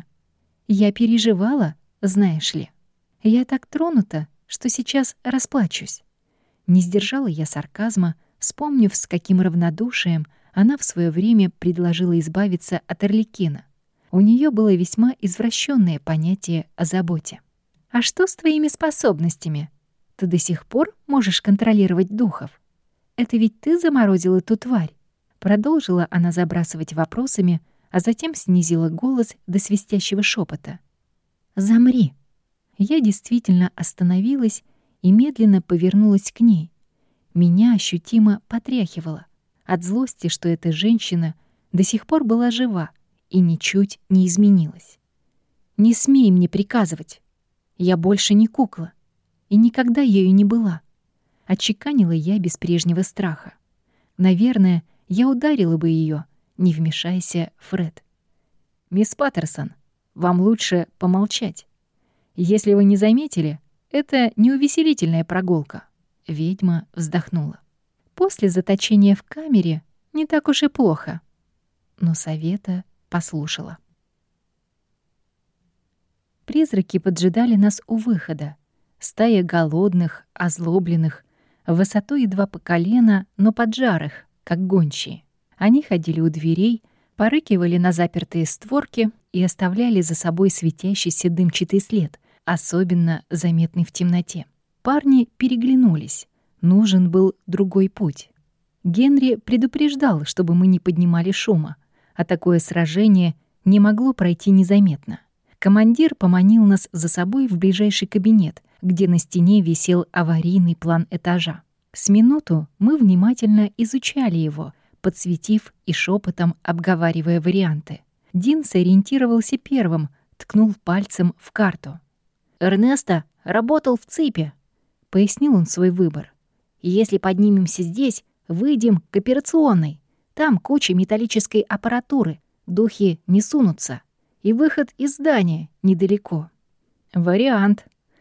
A: Я переживала, знаешь ли. Я так тронута, что сейчас расплачусь». Не сдержала я сарказма, вспомнив, с каким равнодушием она в своё время предложила избавиться от Арлекина. У неё было весьма извращенное понятие о заботе. «А что с твоими способностями? Ты до сих пор можешь контролировать духов? Это ведь ты заморозила ту тварь?» Продолжила она забрасывать вопросами, а затем снизила голос до свистящего шепота. «Замри!» Я действительно остановилась и медленно повернулась к ней. Меня ощутимо потряхивало от злости, что эта женщина до сих пор была жива и ничуть не изменилась. «Не смей мне приказывать. Я больше не кукла и никогда ею не была», — отчеканила я без прежнего страха. Наверное, я ударила бы её, не вмешайся, Фред. «Мисс Паттерсон, вам лучше помолчать. Если вы не заметили, это не увеселительная прогулка». Ведьма вздохнула. «После заточения в камере Не так уж и плохо. Но совета послушала. Призраки поджидали нас у выхода. Стая голодных, озлобленных, высотой едва по колено, но поджарых, как гончие. Они ходили у дверей, порыкивали на запертые створки и оставляли за собой светящийся дымчатый след, особенно заметный в темноте. Парни переглянулись. Нужен был другой путь. Генри предупреждал, чтобы мы не поднимали шума, а такое сражение не могло пройти незаметно. Командир поманил нас за собой в ближайший кабинет, где на стене висел аварийный план этажа. С минуту мы внимательно изучали его, подсветив и шепотом обговаривая варианты. Дин сориентировался первым, ткнул пальцем в карту. «Эрнесто работал в ЦИПе», — пояснил он свой выбор. «Если поднимемся здесь, выйдем к операционной. Там куча металлической аппаратуры, духи не сунутся. И выход из здания недалеко». «Вариант.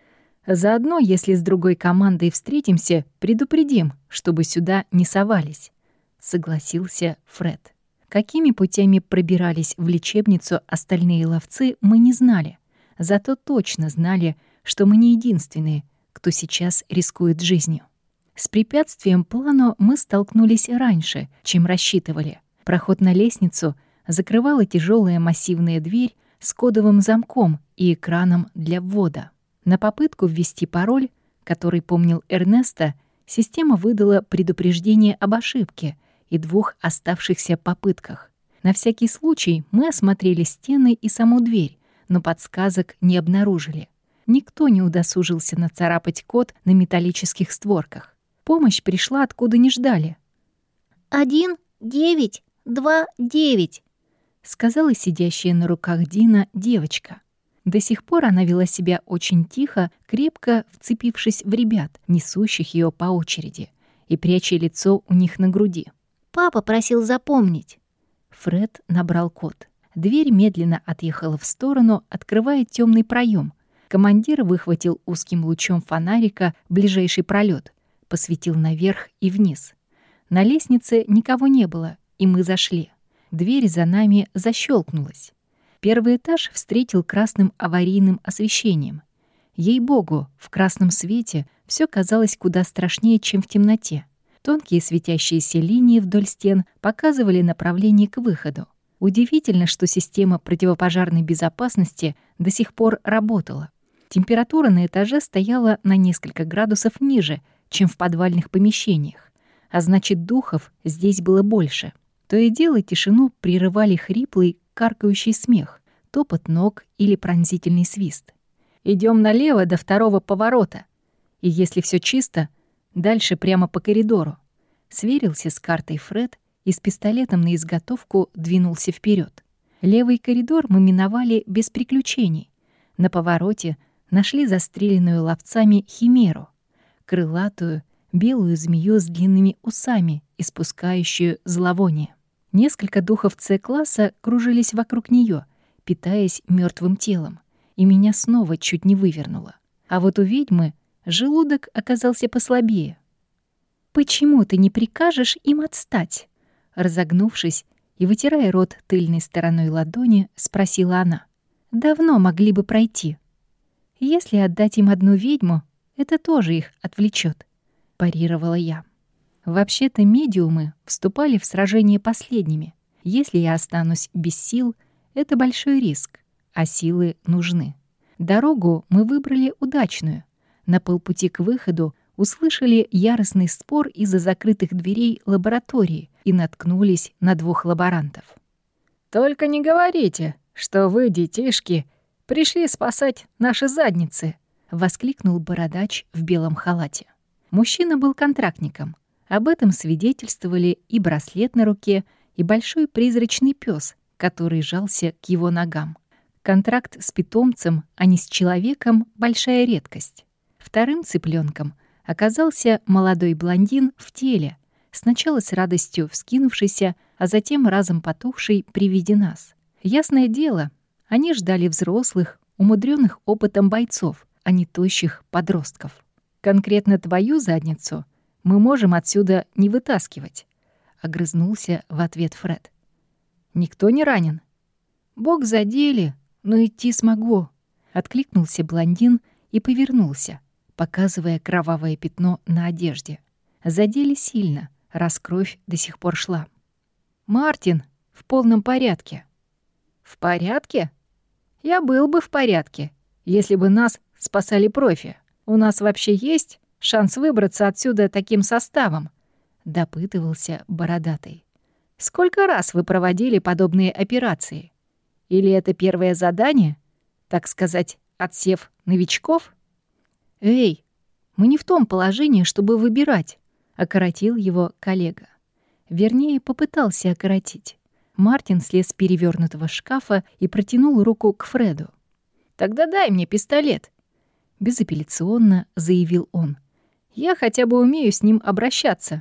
A: Заодно, если с другой командой встретимся, предупредим, чтобы сюда не совались», — согласился Фред. Какими путями пробирались в лечебницу остальные ловцы, мы не знали. Зато точно знали, что мы не единственные, кто сейчас рискует жизнью. С препятствием плану мы столкнулись раньше, чем рассчитывали. Проход на лестницу закрывала тяжелая массивная дверь с кодовым замком и экраном для ввода. На попытку ввести пароль, который помнил Эрнесто, система выдала предупреждение об ошибке и двух оставшихся попытках. На всякий случай мы осмотрели стены и саму дверь, но подсказок не обнаружили. Никто не удосужился нацарапать код на металлических створках. Помощь пришла, откуда не ждали.
B: «Один, девять, два, девять»,
A: — сказала сидящая на руках Дина девочка. До сих пор она вела себя очень тихо, крепко вцепившись в ребят, несущих ее по очереди, и пряча лицо у них на груди.
B: «Папа просил запомнить».
A: Фред набрал код. Дверь медленно отъехала в сторону, открывая темный проем. Командир выхватил узким лучом фонарика ближайший пролет, посветил наверх и вниз. На лестнице никого не было, и мы зашли. Дверь за нами защелкнулась. Первый этаж встретил красным аварийным освещением. Ей-богу, в красном свете все казалось куда страшнее, чем в темноте. Тонкие светящиеся линии вдоль стен показывали направление к выходу. Удивительно, что система противопожарной безопасности до сих пор работала. Температура на этаже стояла на несколько градусов ниже, чем в подвальных помещениях, а значит, духов здесь было больше. То и дело тишину прерывали хриплый, каркающий смех, топот ног или пронзительный свист. Идем налево до второго поворота. И если все чисто, дальше прямо по коридору. Сверился с картой Фред и с пистолетом на изготовку двинулся вперед. Левый коридор мы миновали без приключений. На повороте нашли застреленную ловцами химеру, крылатую, белую змею с длинными усами, испускающую зловоние. Несколько духов С-класса кружились вокруг нее, питаясь мертвым телом, и меня снова чуть не вывернуло. А вот у ведьмы желудок оказался послабее. «Почему ты не прикажешь им отстать?» Разогнувшись и вытирая рот тыльной стороной ладони, спросила она. «Давно могли бы пройти. Если отдать им одну ведьму, это тоже их отвлечет», — парировала я. Вообще-то медиумы вступали в сражение последними. Если я останусь без сил, это большой риск, а силы нужны. Дорогу мы выбрали удачную. На полпути к выходу услышали яростный спор из-за закрытых дверей лаборатории и наткнулись на двух лаборантов. «Только не говорите, что вы, детишки, пришли спасать наши задницы!» — воскликнул бородач в белом халате. Мужчина был контрактником. Об этом свидетельствовали и браслет на руке, и большой призрачный пес, который жался к его ногам. Контракт с питомцем, а не с человеком — большая редкость. Вторым цыпленком оказался молодой блондин в теле, сначала с радостью вскинувшийся, а затем разом потухший при виде нас. Ясное дело, они ждали взрослых, умудренных опытом бойцов, а не тощих подростков. «Конкретно твою задницу мы можем отсюда не вытаскивать», — огрызнулся в ответ Фред. «Никто не ранен?» «Бог задели, но идти смогу», — откликнулся блондин и повернулся, показывая кровавое пятно на одежде. Задели сильно, раз кровь до сих пор шла. «Мартин в полном порядке». «В порядке? Я был бы в порядке, если бы нас спасали профи. У нас вообще есть шанс выбраться отсюда таким составом?» — допытывался бородатый. «Сколько раз вы проводили подобные операции? Или это первое задание, так сказать, отсев новичков?» «Эй, мы не в том положении, чтобы выбирать», — окоротил его коллега. Вернее, попытался окоротить. Мартин слез с перевёрнутого шкафа и протянул руку к Фреду. «Тогда дай мне пистолет», — безапелляционно заявил он. «Я хотя бы умею с ним обращаться».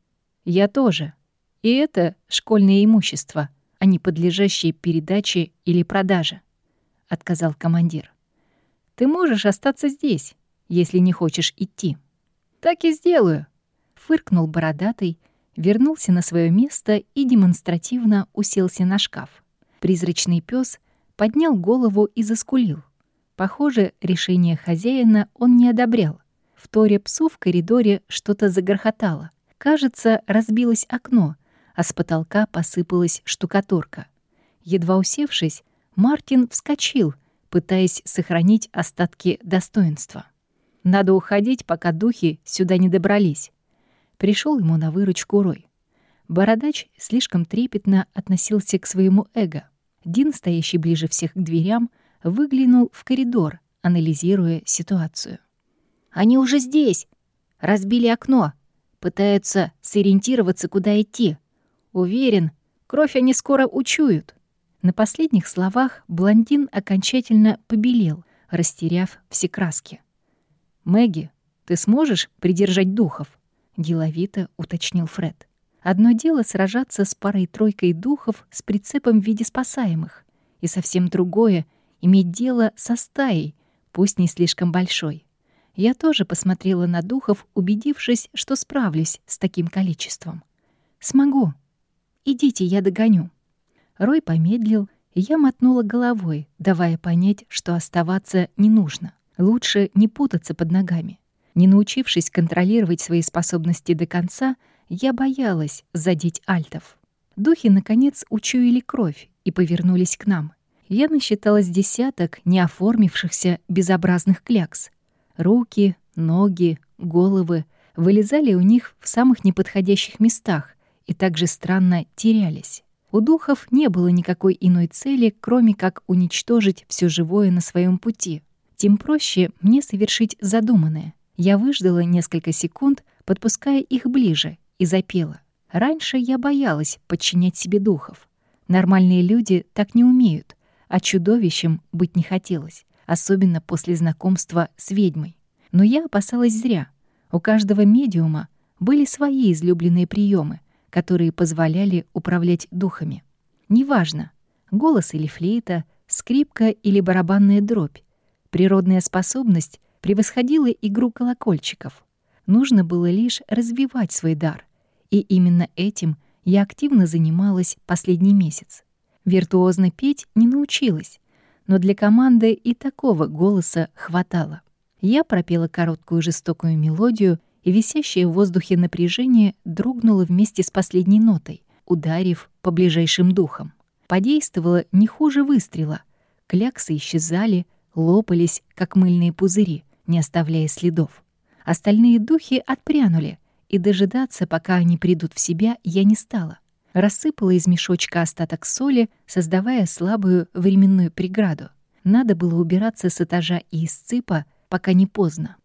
A: «Я тоже. И это школьное имущество, а не подлежащее передаче или продаже», — отказал командир. «Ты можешь остаться здесь, если не хочешь идти». «Так и сделаю», — фыркнул бородатый, вернулся на свое место и демонстративно уселся на шкаф. Призрачный пес поднял голову и заскулил. Похоже, решение хозяина он не одобрял. Вторя псу в коридоре что-то загрохотало. Кажется, разбилось окно, а с потолка посыпалась штукатурка. Едва усевшись, Мартин вскочил, пытаясь сохранить остатки достоинства. «Надо уходить, пока духи сюда не добрались». Пришел ему на выручку Рой. Бородач слишком трепетно относился к своему эго. Дин, стоящий ближе всех к дверям, выглянул в коридор, анализируя ситуацию. «Они уже здесь! Разбили окно! Пытаются сориентироваться, куда идти. Уверен, кровь они скоро учуют». На последних словах блондин окончательно побелел, растеряв все краски. «Мэгги, ты сможешь придержать духов?» — деловито уточнил Фред. Одно дело сражаться с парой-тройкой духов с прицепом в виде спасаемых, и совсем другое — иметь дело со стаей, пусть не слишком большой. Я тоже посмотрела на духов, убедившись, что справлюсь с таким количеством. «Смогу. Идите, я догоню». Рой помедлил, и я мотнула головой, давая понять, что оставаться не нужно. Лучше не путаться под ногами. Не научившись контролировать свои способности до конца, я боялась задеть альтов. Духи, наконец, учуяли кровь и повернулись к нам. Я насчитала с десяток неоформившихся безобразных клякс. Руки, ноги, головы вылезали у них в самых неподходящих местах и также странно терялись. У духов не было никакой иной цели, кроме как уничтожить все живое на своем пути. Тем проще мне совершить задуманное. Я выждала несколько секунд, подпуская их ближе, и запела. Раньше я боялась подчинять себе духов. Нормальные люди так не умеют, а чудовищем быть не хотелось, особенно после знакомства с ведьмой. Но я опасалась зря. У каждого медиума были свои излюбленные приемы, которые позволяли управлять духами. Неважно, голос или флейта, скрипка или барабанная дробь. Природная способность превосходила игру колокольчиков. Нужно было лишь развивать свой дар. И именно этим я активно занималась последний месяц. Виртуозно петь не научилась, но для команды и такого голоса хватало. Я пропела короткую жестокую мелодию, и висящее в воздухе напряжение дрогнуло вместе с последней нотой, ударив по ближайшим духам. Подействовало не хуже выстрела. Кляксы исчезали, лопались, как мыльные пузыри, не оставляя следов. Остальные духи отпрянули, и дожидаться, пока они придут в себя, я не стала. Рассыпала из мешочка остаток соли, создавая слабую временную преграду. Надо было убираться с этажа и из цыпа, пока не поздно.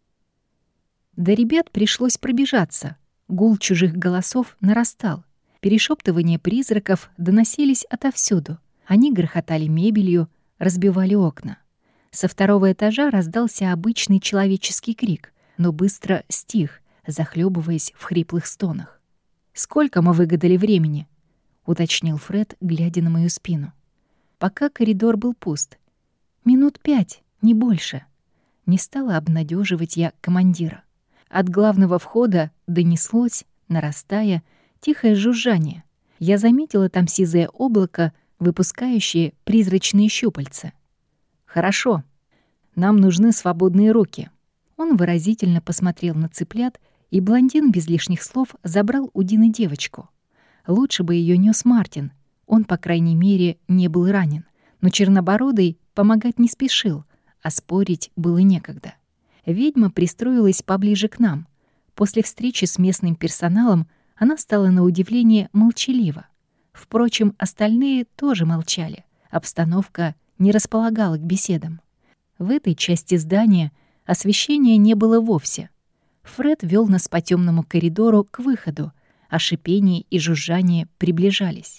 A: До ребят пришлось пробежаться. Гул чужих голосов нарастал. Перешептывания призраков доносились отовсюду. Они грохотали мебелью, разбивали окна. Со второго этажа раздался обычный человеческий крик, но быстро стих, захлебываясь в хриплых стонах. «Сколько мы выгадали времени?» — уточнил Фред, глядя на мою спину. Пока коридор был пуст. «Минут пять, не больше». Не стала обнадеживать я командира. От главного входа донеслось, нарастая, тихое жужжание. Я заметила там сизое облако, выпускающее призрачные щупальца. «Хорошо. Нам нужны свободные руки». Он выразительно посмотрел на цыплят, и блондин без лишних слов забрал у Дины девочку. Лучше бы ее нес Мартин. Он, по крайней мере, не был ранен. Но Чернобородый помогать не спешил, а спорить было некогда. Ведьма пристроилась поближе к нам. После встречи с местным персоналом она стала на удивление молчалива. Впрочем, остальные тоже молчали. Обстановка не располагала к беседам. В этой части здания освещения не было вовсе. Фред вел нас по темному коридору к выходу, а шипение и жужжание приближались.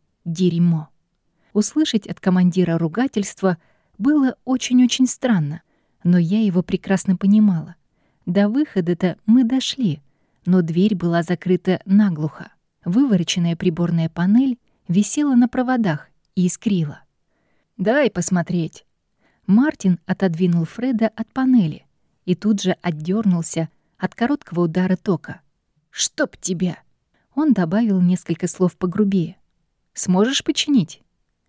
A: Дерьмо. Услышать от командира ругательства было очень-очень странно, но я его прекрасно понимала. До выхода-то мы дошли, но дверь была закрыта наглухо. Вывороченная приборная панель висела на проводах и искрила. «Дай посмотреть». Мартин отодвинул Фреда от панели и тут же отдернулся от короткого удара тока. «Чтоб тебя!» Он добавил несколько слов погрубее. «Сможешь починить?»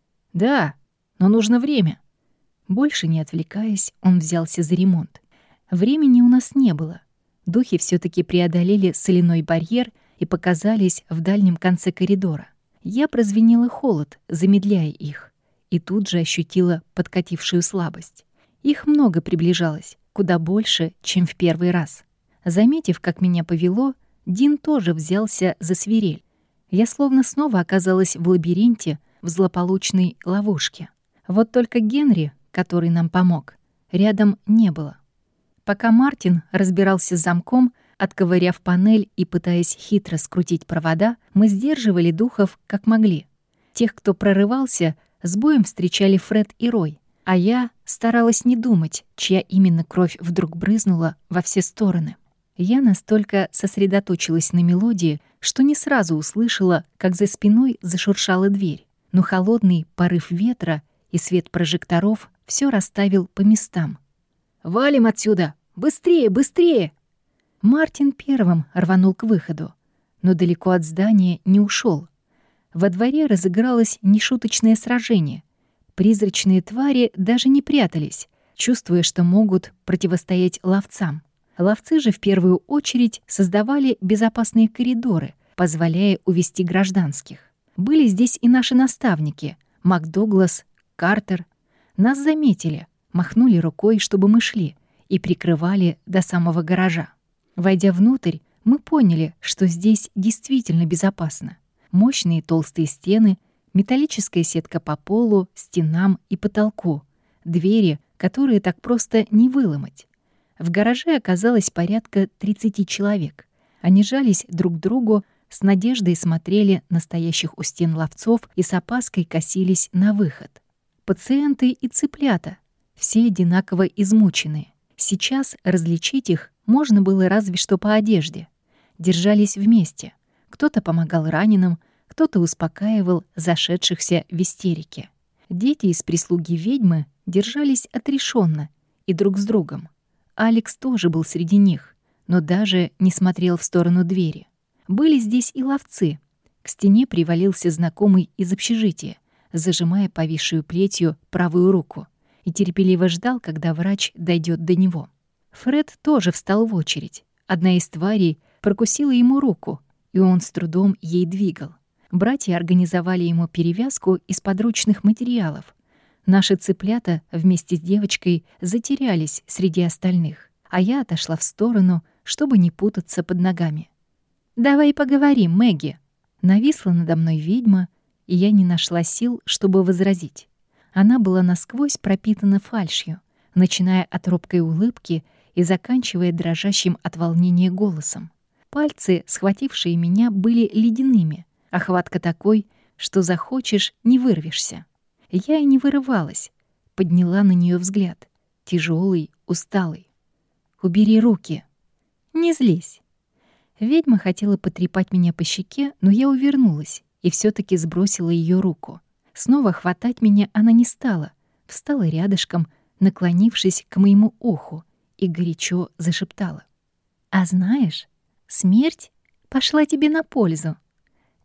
A: «Да, но нужно время». Больше не отвлекаясь, он взялся за ремонт. Времени у нас не было. Духи все таки преодолели соляной барьер и показались в дальнем конце коридора. Я прозвенела холод, замедляя их, и тут же ощутила подкатившую слабость. Их много приближалось, куда больше, чем в первый раз. Заметив, как меня повело, Дин тоже взялся за свирель. Я словно снова оказалась в лабиринте, в злополучной ловушке. Вот только Генри, который нам помог, рядом не было. Пока Мартин разбирался с замком, отковыряв панель и пытаясь хитро скрутить провода, мы сдерживали духов как могли. Тех, кто прорывался, с боем встречали Фред и Рой, а я старалась не думать, чья именно кровь вдруг брызнула во все стороны. Я настолько сосредоточилась на мелодии, что не сразу услышала, как за спиной зашуршала дверь, но холодный порыв ветра и свет прожекторов все расставил по местам. «Валим отсюда! Быстрее, быстрее!» Мартин первым рванул к выходу, но далеко от здания не ушел. Во дворе разыгралось нешуточное сражение. Призрачные твари даже не прятались, чувствуя, что могут противостоять ловцам. Ловцы же в первую очередь создавали безопасные коридоры, позволяя увести гражданских. Были здесь и наши наставники — МакДуглас, Картер. Нас заметили, махнули рукой, чтобы мы шли, и прикрывали до самого гаража. Войдя внутрь, мы поняли, что здесь действительно безопасно. Мощные толстые стены, металлическая сетка по полу, стенам и потолку, двери, которые так просто не выломать. В гараже оказалось порядка тридцати человек. Они жались друг к другу, с надеждой смотрели на стоящих у стен ловцов и с опаской косились на выход. Пациенты и цыплята, все одинаково измученные. Сейчас различить их можно было разве что по одежде. Держались вместе. Кто-то помогал раненым, кто-то успокаивал зашедшихся в истерике. Дети из прислуги ведьмы держались отрешенно и друг с другом. Алекс тоже был среди них, но даже не смотрел в сторону двери. Были здесь и ловцы. К стене привалился знакомый из общежития, зажимая повисшую плетью правую руку, и терпеливо ждал, когда врач дойдет до него. Фред тоже встал в очередь. Одна из тварей прокусила ему руку, и он с трудом ей двигал. Братья организовали ему перевязку из подручных материалов. Наши цыплята вместе с девочкой затерялись среди остальных, а я отошла в сторону, чтобы не путаться под ногами. «Давай поговорим, Мэгги!» Нависла надо мной ведьма, и я не нашла сил, чтобы возразить. Она была насквозь пропитана фальшью, начиная от робкой улыбки и заканчивая дрожащим от волнения голосом. Пальцы, схватившие меня, были ледяными, а хватка такой, что захочешь — не вырвешься. Я и не вырывалась, подняла на нее взгляд, тяжелый, усталый. «Убери руки!» «Не злись!» Ведьма хотела потрепать меня по щеке, но я увернулась и все таки сбросила ее руку. Снова хватать меня она не стала, встала рядышком, наклонившись к моему уху, и горячо зашептала. «А знаешь, смерть пошла тебе на пользу.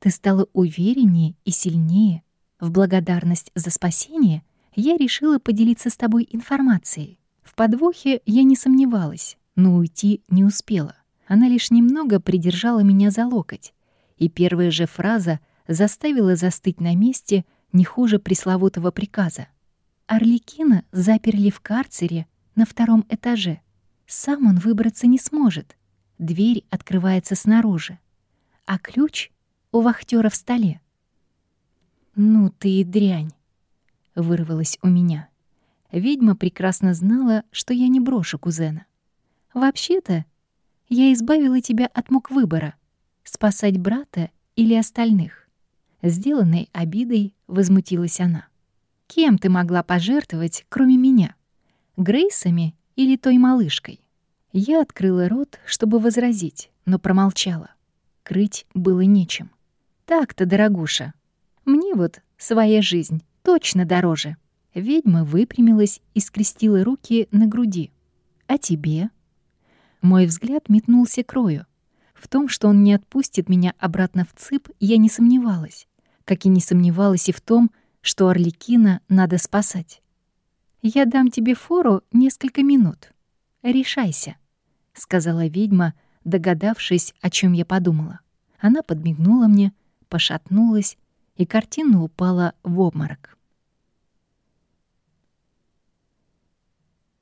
A: Ты стала увереннее и сильнее. В благодарность за спасение я решила поделиться с тобой информацией. В подвохе я не сомневалась, но уйти не успела. Она лишь немного придержала меня за локоть, и первая же фраза заставила застыть на месте не хуже пресловутого приказа. Арлекина заперли в карцере на втором этаже. Сам он выбраться не сможет. Дверь открывается снаружи, а ключ у вахтёра в столе. «Ну ты и дрянь!» — вырвалось у меня. Ведьма прекрасно знала, что я не брошу кузена. «Вообще-то, я избавила тебя от мук выбора — спасать брата или остальных». Сделанной обидой возмутилась она. «Кем ты могла пожертвовать, кроме меня? Грейсами или той малышкой?» Я открыла рот, чтобы возразить, но промолчала. Крыть было нечем. «Так-то, дорогуша, мне вот своя жизнь точно дороже». Ведьма выпрямилась и скрестила руки на груди. «А тебе?» Мой взгляд метнулся к Рою. В том, что он не отпустит меня обратно в цып, я не сомневалась. Как и не сомневалась и в том, что Арлекина надо спасать. «Я дам тебе фору несколько минут. Решайся», — сказала ведьма, догадавшись, о чем я подумала. Она подмигнула мне, пошатнулась и картинно упала в обморок.